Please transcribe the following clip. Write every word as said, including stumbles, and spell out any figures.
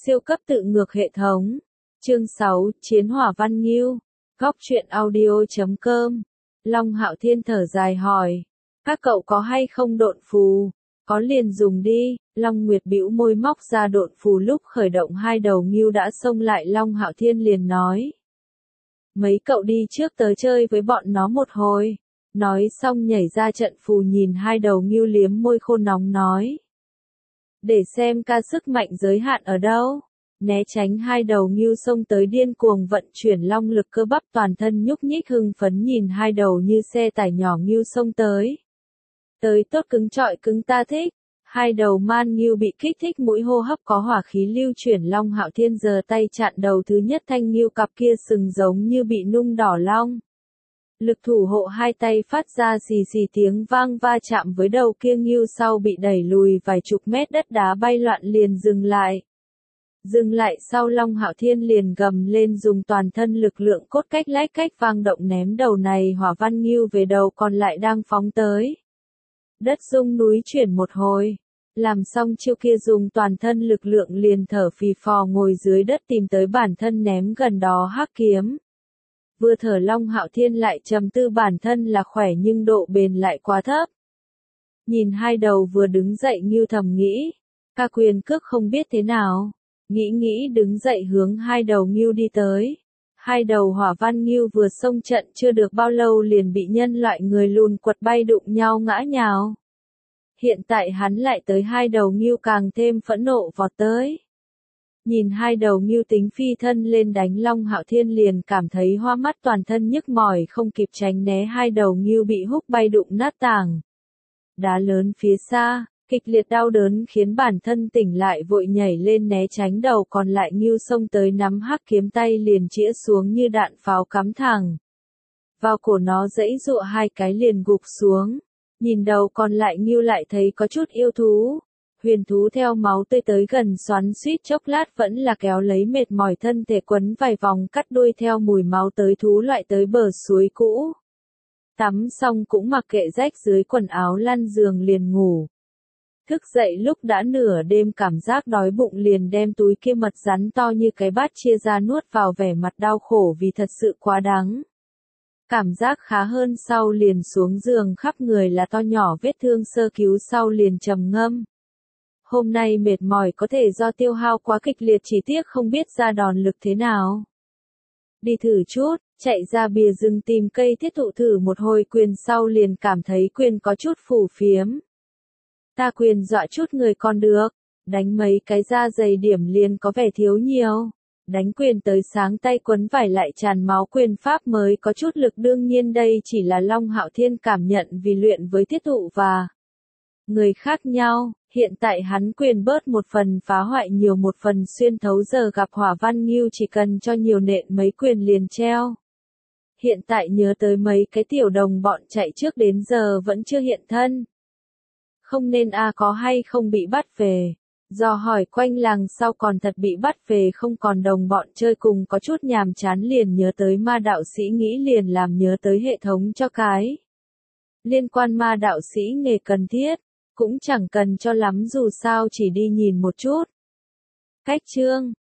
Siêu cấp tự ngược hệ thống. Chương sáu, Chiến hỏa Văn Nghiêu. Góc truyện audio chấm com. Long Hạo Thiên thở dài hỏi. Các cậu có hay không độn phù? Có liền dùng đi. Long Nguyệt bĩu môi móc ra độn phù, lúc khởi động hai đầu Nghiêu đã xông lại. Long Hạo Thiên liền nói. Mấy cậu đi trước tới chơi với bọn nó một hồi. Nói xong nhảy ra trận phù, nhìn hai đầu Nghiêu liếm môi khô nóng nói. Để xem ca sức mạnh giới hạn ở đâu. Né tránh hai đầu Nghiêu xông tới, điên cuồng vận chuyển long lực, cơ bắp toàn thân nhúc nhích hưng phấn nhìn hai đầu như xe tải nhỏ Nghiêu xông tới. Tới tốt, cứng trọi cứng, ta thích. Hai đầu man Nghiêu bị kích thích, mũi hô hấp có hỏa khí lưu chuyển. Long Hạo Thiên giơ tay chặn đầu thứ nhất thanh Nghiêu, cặp kia sừng giống như bị nung đỏ long. Lực thủ hộ hai tay phát ra xì xì tiếng vang, va chạm với đầu kia Nghiêu, sau bị đẩy lùi vài chục mét, đất đá bay loạn liền dừng lại. Dừng lại sau, Long Hạo Thiên liền gầm lên, dùng toàn thân lực lượng cốt cách lách cách vang động ném đầu này hỏa văn Nghiêu về đầu còn lại đang phóng tới. Đất rung núi chuyển một hồi. Làm xong chiêu kia, dùng toàn thân lực lượng liền thở phì phò ngồi dưới đất tìm tới bản thân ném gần đó hắc kiếm. Vừa thở, Long Hạo Thiên lại trầm tư, bản thân là khỏe nhưng độ bền lại quá thấp. Nhìn hai đầu vừa đứng dậy Nghiêu thầm nghĩ, ca quyền cước không biết thế nào. Nghĩ nghĩ đứng dậy hướng hai đầu Nghiêu đi tới. Hai đầu hỏa văn Nghiêu vừa xông trận chưa được bao lâu liền bị nhân loại người lùn quật bay, đụng nhau ngã nhào. Hiện tại hắn lại tới, hai đầu Nghiêu càng thêm phẫn nộ vọt tới. Nhìn hai đầu Nghiêu tính phi thân lên đánh, Long Hạo Thiên liền cảm thấy hoa mắt, toàn thân nhức mỏi, không kịp tránh né, hai đầu Nghiêu bị húc bay đụng nát tảng đá lớn phía xa. Kịch liệt đau đớn khiến bản thân tỉnh lại, vội nhảy lên né tránh, đầu còn lại Nghiêu xông tới nắm hắc kiếm, tay liền chĩa xuống như đạn pháo cắm thẳng vào cổ nó, giãy giụa hai cái liền gục xuống. Nhìn đầu còn lại Nghiêu lại thấy có chút yêu thú. Huyền thú theo máu tươi tới gần, xoắn suýt chốc lát vẫn là kéo lấy mệt mỏi thân thể, quấn vài vòng cắt đuôi theo mùi máu tới thú loại tới bờ suối cũ. Tắm xong cũng mặc kệ rách dưới quần áo, lăn giường liền ngủ. Thức dậy lúc đã nửa đêm, cảm giác đói bụng liền đem túi kia mật rắn to như cái bát chia ra nuốt vào, vẻ mặt đau khổ vì thật sự quá đắng. Cảm giác khá hơn sau liền xuống giường, khắp người là to nhỏ vết thương, sơ cứu sau liền trầm ngâm. Hôm nay mệt mỏi có thể do tiêu hao quá kịch liệt, chỉ tiếc không biết ra đòn lực thế nào. Đi thử chút, chạy ra bìa rừng tìm cây thiết thụ thử một hồi quyền sau liền cảm thấy quyền có chút phù phiếm. Ta quyền dọa chút người còn được, đánh mấy cái da dày điểm liền có vẻ thiếu nhiều. Đánh quyền tới sáng tay quấn vải lại tràn máu, quyền pháp mới có chút lực, đương nhiên đây chỉ là Long Hạo Thiên cảm nhận vì luyện với thiết thụ và người khác nhau. Hiện tại hắn quyền bớt một phần phá hoại, nhiều một phần xuyên thấu, giờ gặp hỏa văn Nghiêu chỉ cần cho nhiều nện mấy quyền liền treo. Hiện tại nhớ tới mấy cái tiểu đồng bọn chạy trước đến giờ vẫn chưa hiện thân. Không nên a à, có hay không bị bắt về. Do hỏi quanh làng sau còn thật bị bắt về, không còn đồng bọn chơi cùng, có chút nhàm chán liền nhớ tới ma đạo sĩ, nghĩ liền làm nhớ tới hệ thống cho cái liên quan ma đạo sĩ nghề cần thiết. Cũng chẳng cần cho lắm, dù sao chỉ đi nhìn một chút. Cách chương